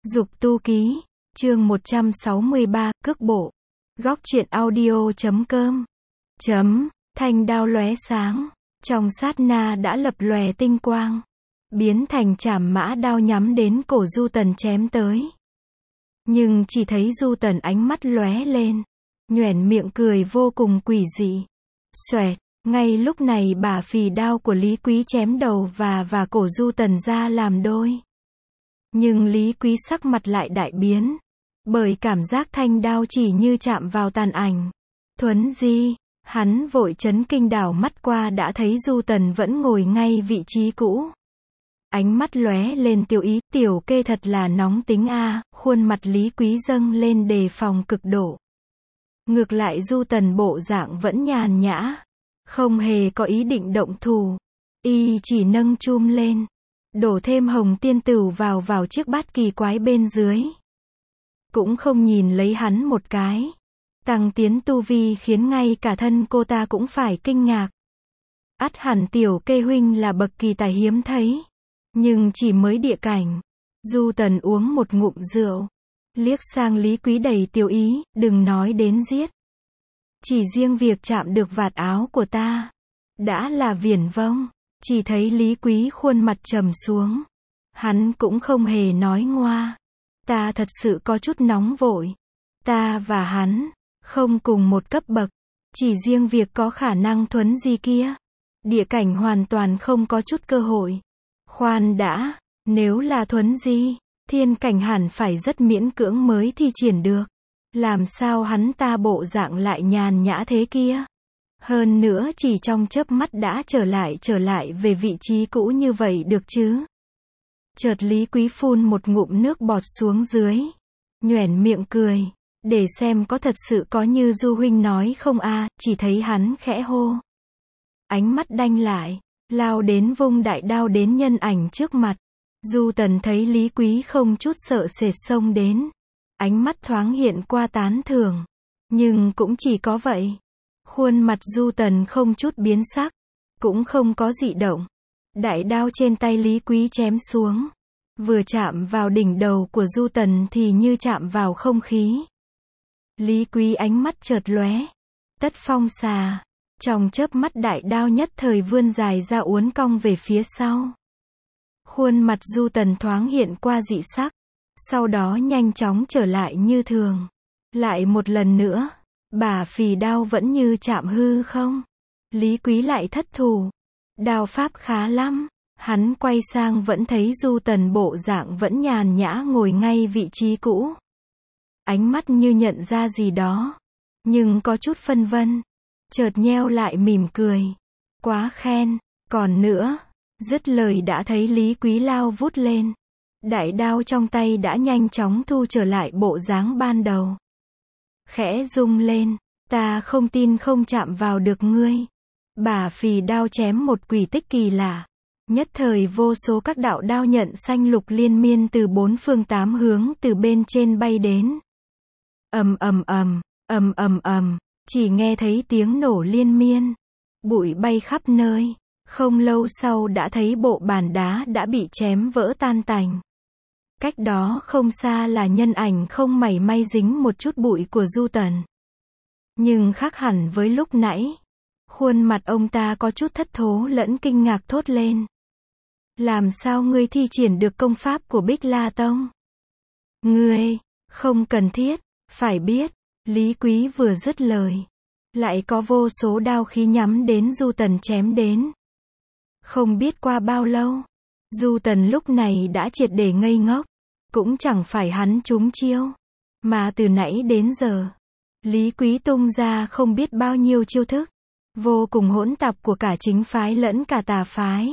Dục tu ký, chương 163, cước bộ. Góc truyện audio.com. Thanh đao lóe sáng, trong sát na đã lập lòe tinh quang, biến thành trảm mã đao nhắm đến cổ Du Tần chém tới. Nhưng chỉ thấy Du Tần ánh mắt lóe lên, nhoẻn miệng cười vô cùng quỷ dị. Xoẹt, ngay lúc này bả phì đao của Lý Quý chém đầu và cổ Du Tần ra làm đôi. Nhưng Lý Quý sắc mặt lại đại biến, bởi cảm giác thanh đao chỉ như chạm vào tàn ảnh. Thuấn di, hắn vội chấn kinh đảo mắt qua đã thấy Du Tần vẫn ngồi ngay vị trí cũ. Ánh mắt lóe lên tiêu ý, tiểu kê thật là nóng tính a. Khuôn mặt Lý Quý dâng lên đề phòng cực độ. Ngược lại Du Tần bộ dạng vẫn nhàn nhã, không hề có ý định động thủ. Y chỉ nâng chum lên, đổ thêm hồng tiên tửu vào chiếc bát kỳ quái bên dưới. Cũng không nhìn lấy hắn một cái. Tăng tiến tu vi khiến ngay cả thân cô ta cũng phải kinh ngạc. Ắt hẳn tiểu kê huynh là bậc kỳ tài hiếm thấy. Nhưng chỉ mới địa cảnh. Du Tần uống một ngụm rượu, liếc sang Lý Quý đầy tiêu ý, đừng nói đến giết. Chỉ riêng việc chạm được vạt áo của ta, đã là viển vông. Chỉ thấy Lý Quý khuôn mặt trầm xuống. Hắn cũng không hề nói ngoa. Ta thật sự có chút nóng vội. Ta và hắn không cùng một cấp bậc. Chỉ riêng việc có khả năng thuấn di kia, địa cảnh hoàn toàn không có chút cơ hội. Khoan đã, nếu là thuấn di, thiên cảnh hẳn phải rất miễn cưỡng mới thi triển được. Làm sao hắn ta bộ dạng lại nhàn nhã thế kia? Hơn nữa chỉ trong chớp mắt đã trở lại về vị trí cũ như vậy được chứ? Chợt Lý Quý phun một ngụm nước bọt xuống dưới, nhoẻn miệng cười, để xem có thật sự có như Du huynh nói không a. Chỉ thấy hắn khẽ hô, ánh mắt đanh lại, lao đến vung đại đao đến nhân ảnh trước mặt. Du Tần thấy Lý Quý không chút sợ sệt xông đến, ánh mắt thoáng hiện qua tán thưởng, nhưng cũng chỉ có vậy. Khuôn mặt Du Tần không chút biến sắc, cũng không có dị động. Đại đao trên tay Lý Quý chém xuống, vừa chạm vào đỉnh đầu của Du Tần thì như chạm vào không khí. Lý Quý ánh mắt chợt lóe, tất phong xà, trong chớp mắt đại đao nhất thời vươn dài ra uốn cong về phía sau. Khuôn mặt Du Tần thoáng hiện qua dị sắc, sau đó nhanh chóng trở lại như thường. Lại một lần nữa, bả phì đao vẫn như chạm hư không. Lý Quý lại thất thủ. Đao pháp khá lắm. Hắn quay sang vẫn thấy Du Tần bộ dạng vẫn nhàn nhã ngồi ngay vị trí cũ. Ánh mắt như nhận ra gì đó, nhưng có chút phân vân. Chợt nheo lại mỉm cười. Quá khen, còn nữa. Dứt lời đã thấy Lý Quý lao vút lên. Đại đao trong tay đã nhanh chóng thu trở lại bộ dáng ban đầu. Khẽ rung lên, ta không tin không chạm vào được ngươi. Bả phì đao chém một quỷ tích kỳ lạ. Nhất thời vô số các đạo đao nhận xanh lục liên miên từ bốn phương tám hướng từ bên trên bay đến. Ầm ầm ầm, ầm ầm ầm, chỉ nghe thấy tiếng nổ liên miên. Bụi bay khắp nơi. Không lâu sau đã thấy bộ bàn đá đã bị chém vỡ tan tành. Cách đó không xa là nhân ảnh không mảy may dính một chút bụi của Du Tần. Nhưng khác hẳn với lúc nãy. Khuôn mặt ông ta có chút thất thố lẫn kinh ngạc thốt lên. Làm sao ngươi thi triển được công pháp của Bích La Tông? Ngươi, không cần thiết, phải biết. Lý Quý vừa dứt lời, lại có vô số đao khí nhắm đến Du Tần chém đến. Không biết qua bao lâu, Du Tần lúc này đã triệt để ngây ngốc. Cũng chẳng phải hắn trúng chiêu, mà từ nãy đến giờ, Lý Quý tung ra không biết bao nhiêu chiêu thức, vô cùng hỗn tạp của cả chính phái lẫn cả tà phái.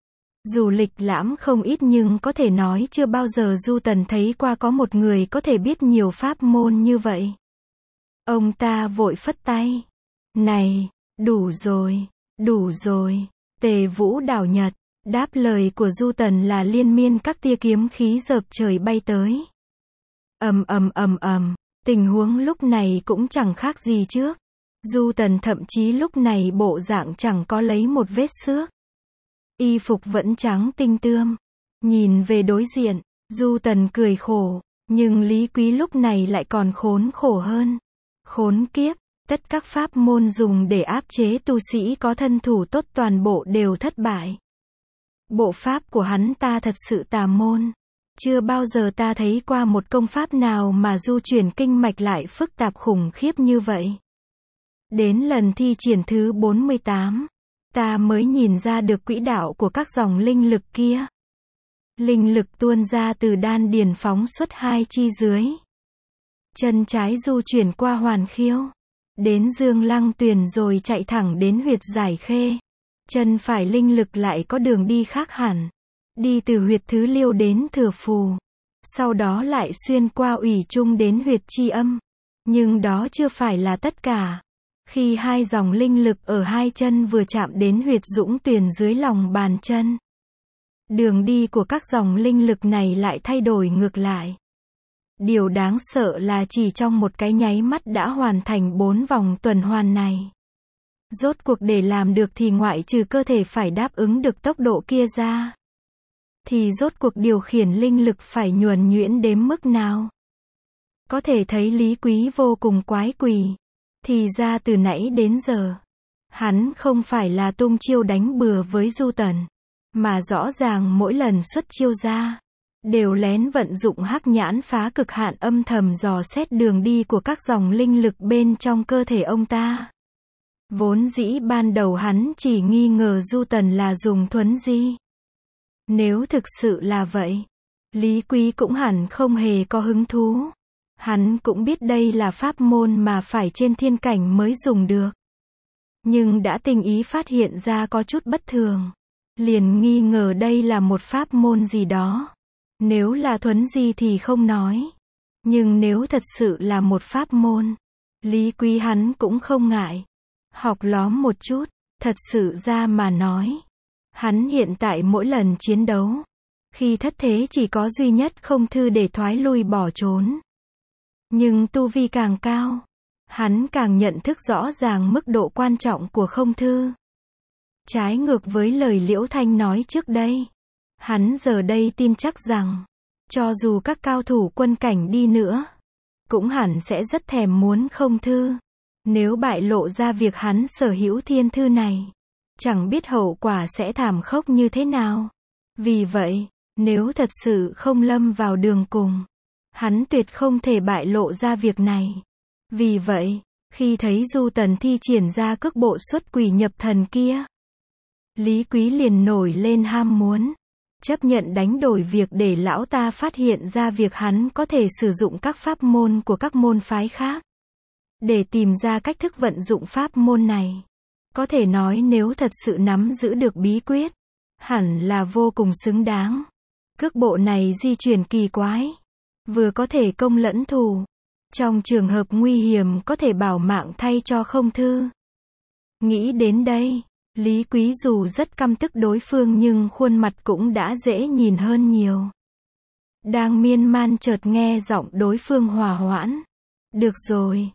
Dù lịch lãm không ít nhưng có thể nói chưa bao giờ Du Tần thấy qua có một người có thể biết nhiều pháp môn như vậy. Ông ta vội phất tay. Này, đủ rồi, Tề Vũ đảo Nhật. Đáp lời của Du Tần là liên miên các tia kiếm khí dợp trời bay tới. Ầm ầm ầm ầm, tình huống lúc này cũng chẳng khác gì trước. Du Tần thậm chí lúc này bộ dạng chẳng có lấy một vết xước. Y phục vẫn trắng tinh tươm. Nhìn về đối diện, Du Tần cười khổ, nhưng Lý Quý lúc này lại còn khốn khổ hơn. Khốn kiếp, tất các pháp môn dùng để áp chế tu sĩ có thân thủ tốt toàn bộ đều thất bại. Bộ pháp của hắn ta thật sự tà môn. Chưa bao giờ ta thấy qua một công pháp nào mà du chuyển kinh mạch lại phức tạp khủng khiếp như vậy. Đến lần thi triển thứ 48, ta mới nhìn ra được quỹ đạo của các dòng linh lực kia. Linh lực tuôn ra từ đan điền phóng xuất hai chi dưới. Chân trái du chuyển qua Hoàn Khiêu, đến Dương Lăng Tuyền rồi chạy thẳng đến huyệt Giải Khê. Chân phải linh lực lại có đường đi khác hẳn. Đi từ huyệt Thứ Liêu đến Thừa Phù. Sau đó lại xuyên qua Ủy Trung đến huyệt Chi Âm. Nhưng đó chưa phải là tất cả. Khi hai dòng linh lực ở hai chân vừa chạm đến huyệt Dũng Tuyền dưới lòng bàn chân, đường đi của các dòng linh lực này lại thay đổi ngược lại. Điều đáng sợ là chỉ trong một cái nháy mắt đã hoàn thành 4 vòng tuần hoàn này. Rốt cuộc để làm được thì ngoại trừ cơ thể phải đáp ứng được tốc độ kia ra, thì rốt cuộc điều khiển linh lực phải nhuần nhuyễn đến mức nào. Có thể thấy Lý Quý vô cùng quái quỷ. Thì ra từ nãy đến giờ, hắn không phải là tung chiêu đánh bừa với Du Tần, mà rõ ràng mỗi lần xuất chiêu ra, đều lén vận dụng hắc nhãn phá cực hạn âm thầm dò xét đường đi của các dòng linh lực bên trong cơ thể ông ta. Vốn dĩ ban đầu hắn chỉ nghi ngờ Du Tần là dùng thuấn di. Nếu thực sự là vậy, Lý Quý cũng hẳn không hề có hứng thú. Hắn cũng biết đây là pháp môn mà phải trên thiên cảnh mới dùng được. Nhưng đã tinh ý phát hiện ra có chút bất thường, liền nghi ngờ đây là một pháp môn gì đó. Nếu là thuấn di thì không nói. Nhưng nếu thật sự là một pháp môn, Lý Quý hắn cũng không ngại học lóm một chút. Thật sự ra mà nói, hắn hiện tại mỗi lần chiến đấu, khi thất thế chỉ có duy nhất Không Thư để thoái lui bỏ trốn. Nhưng tu vi càng cao, hắn càng nhận thức rõ ràng mức độ quan trọng của Không Thư. Trái ngược với lời Liễu Thanh nói trước đây, hắn giờ đây tin chắc rằng, cho dù các cao thủ quân cảnh đi nữa, cũng hẳn sẽ rất thèm muốn Không Thư. Nếu bại lộ ra việc hắn sở hữu thiên thư này, chẳng biết hậu quả sẽ thảm khốc như thế nào. Vì vậy, nếu thật sự không lâm vào đường cùng, hắn tuyệt không thể bại lộ ra việc này. Vì vậy, khi thấy Du Tần thi triển ra cước bộ xuất quỷ nhập thần kia, Lý Quý liền nổi lên ham muốn, chấp nhận đánh đổi việc để lão ta phát hiện ra việc hắn có thể sử dụng các pháp môn của các môn phái khác, để tìm ra cách thức vận dụng pháp môn này. Có thể nói nếu thật sự nắm giữ được bí quyết, hẳn là vô cùng xứng đáng. Cước bộ này di chuyển kỳ quái, vừa có thể công lẫn thủ, trong trường hợp nguy hiểm có thể bảo mạng thay cho Không Thư. Nghĩ đến đây, Lý Quý dù rất căm tức đối phương nhưng khuôn mặt cũng đã dễ nhìn hơn nhiều. Đang miên man chợt nghe giọng đối phương hòa hoãn. Được rồi,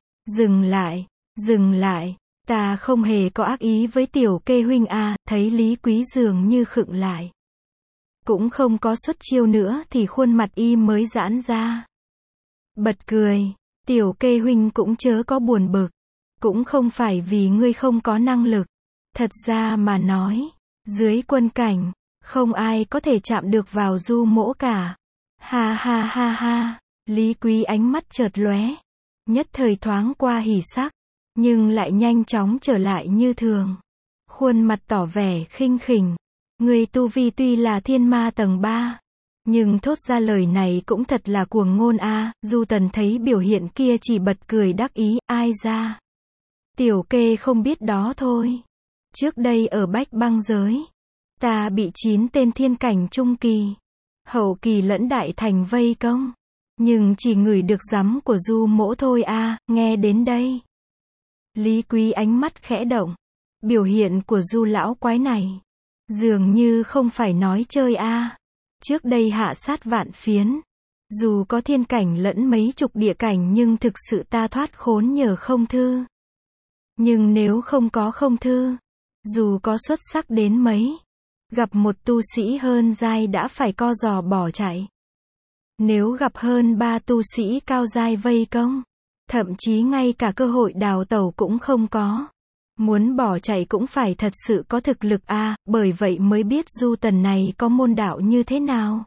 dừng lại, ta không hề có ác ý với Tiểu Kê huynh a. Thấy Lý Quý dường như khựng lại, cũng không có xuất chiêu nữa thì khuôn mặt y mới giãn ra. Bật cười, Tiểu Kê huynh cũng chớ có buồn bực, cũng không phải vì ngươi không có năng lực. Thật ra mà nói, dưới quân cảnh, không ai có thể chạm được vào Du Mỗ cả. Ha ha ha ha, Lý Quý ánh mắt chợt lóe, nhất thời thoáng qua hỉ sắc, nhưng lại nhanh chóng trở lại như thường. Khuôn mặt tỏ vẻ khinh khỉnh. Người tu vi tuy là thiên ma tầng 3, nhưng thốt ra lời này cũng thật là cuồng ngôn a. Du Tần thấy biểu hiện kia chỉ bật cười đắc ý, ai ra. Tiểu Kê không biết đó thôi. Trước đây ở Bách Băng giới, ta bị 9 tên thiên cảnh trung kỳ, hậu kỳ lẫn đại thành vây công, nhưng chỉ ngửi được giấm của Du Mỗ thôi a. Nghe đến đây, Lý Quý ánh mắt khẽ động. Biểu hiện của Du lão quái này, dường như không phải nói chơi a. Trước đây hạ sát vạn phiến, dù có thiên cảnh lẫn mấy chục địa cảnh nhưng thực sự ta thoát khốn nhờ Không Thư. Nhưng nếu không có Không Thư, dù có xuất sắc đến mấy, gặp một tu sĩ hơn giai đã phải co giò bỏ chạy. Nếu gặp hơn 3 tu sĩ cao giai vây công, thậm chí ngay cả cơ hội đào tẩu cũng không có. Muốn bỏ chạy cũng phải thật sự có thực lực a, bởi vậy mới biết Du Tần này có môn đạo như thế nào.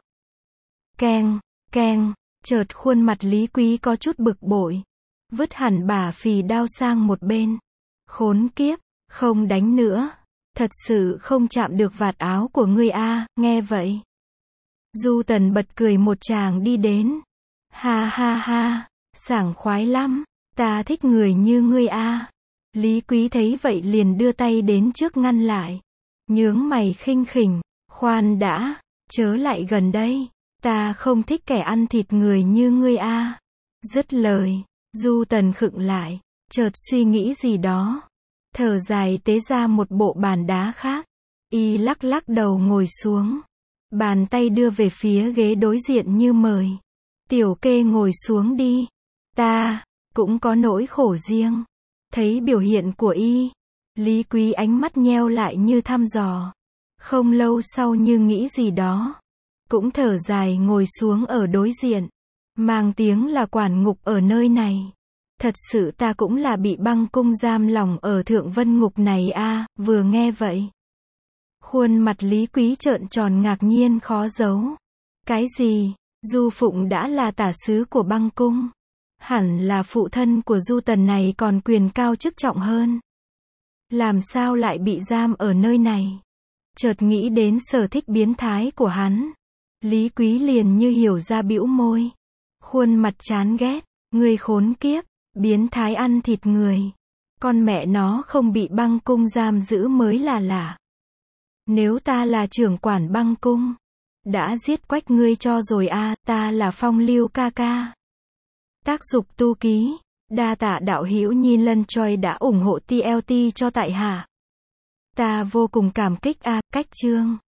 Keng, keng, chợt khuôn mặt Lý Quý có chút bực bội. Vứt hẳn bả phì đao sang một bên. Khốn kiếp, không đánh nữa. Thật sự không chạm được vạt áo của ngươi a, nghe vậy. Du Tần bật cười một tràng đi đến. Ha ha ha, sảng khoái lắm, ta thích người như ngươi a. Lý Quý thấy vậy liền đưa tay đến trước ngăn lại. Nhướng mày khinh khỉnh, khoan đã, chớ lại gần đây. Ta không thích kẻ ăn thịt người như ngươi a. Dứt lời, Du Tần khựng lại, chợt suy nghĩ gì đó. Thở dài tế ra một bộ bàn đá khác. Y lắc lắc đầu ngồi xuống. Bàn tay đưa về phía ghế đối diện như mời. Tiểu Kê ngồi xuống đi. Ta cũng có nỗi khổ riêng. Thấy biểu hiện của y, Lý Quý ánh mắt nheo lại như thăm dò. Không lâu sau như nghĩ gì đó, cũng thở dài ngồi xuống ở đối diện. Mang tiếng là quản ngục ở nơi này. Thật sự ta cũng là bị băng cung giam lòng ở Thượng Vân Ngục này a. Vừa nghe vậy, khuôn mặt Lý Quý trợn tròn ngạc nhiên khó giấu. Cái gì? Du Phụng đã là tả sứ của băng cung. Hẳn là phụ thân của Du Tần này còn quyền cao chức trọng hơn. Làm sao lại bị giam ở nơi này? Chợt nghĩ đến sở thích biến thái của hắn. Lý Quý liền như hiểu ra, bĩu môi. Khuôn mặt chán ghét. Ngươi khốn kiếp, biến thái ăn thịt người. Con mẹ nó không bị băng cung giam giữ mới là lạ. Nếu ta là trưởng quản băng cung, đã giết quách ngươi cho rồi a. Ta là Phong Lưu ca ca. Tác dục tu ký. Đa tạ đạo hữu Nhin Lân Choi đã ủng hộ TLT cho tại hạ. Ta vô cùng cảm kích a. Cách chương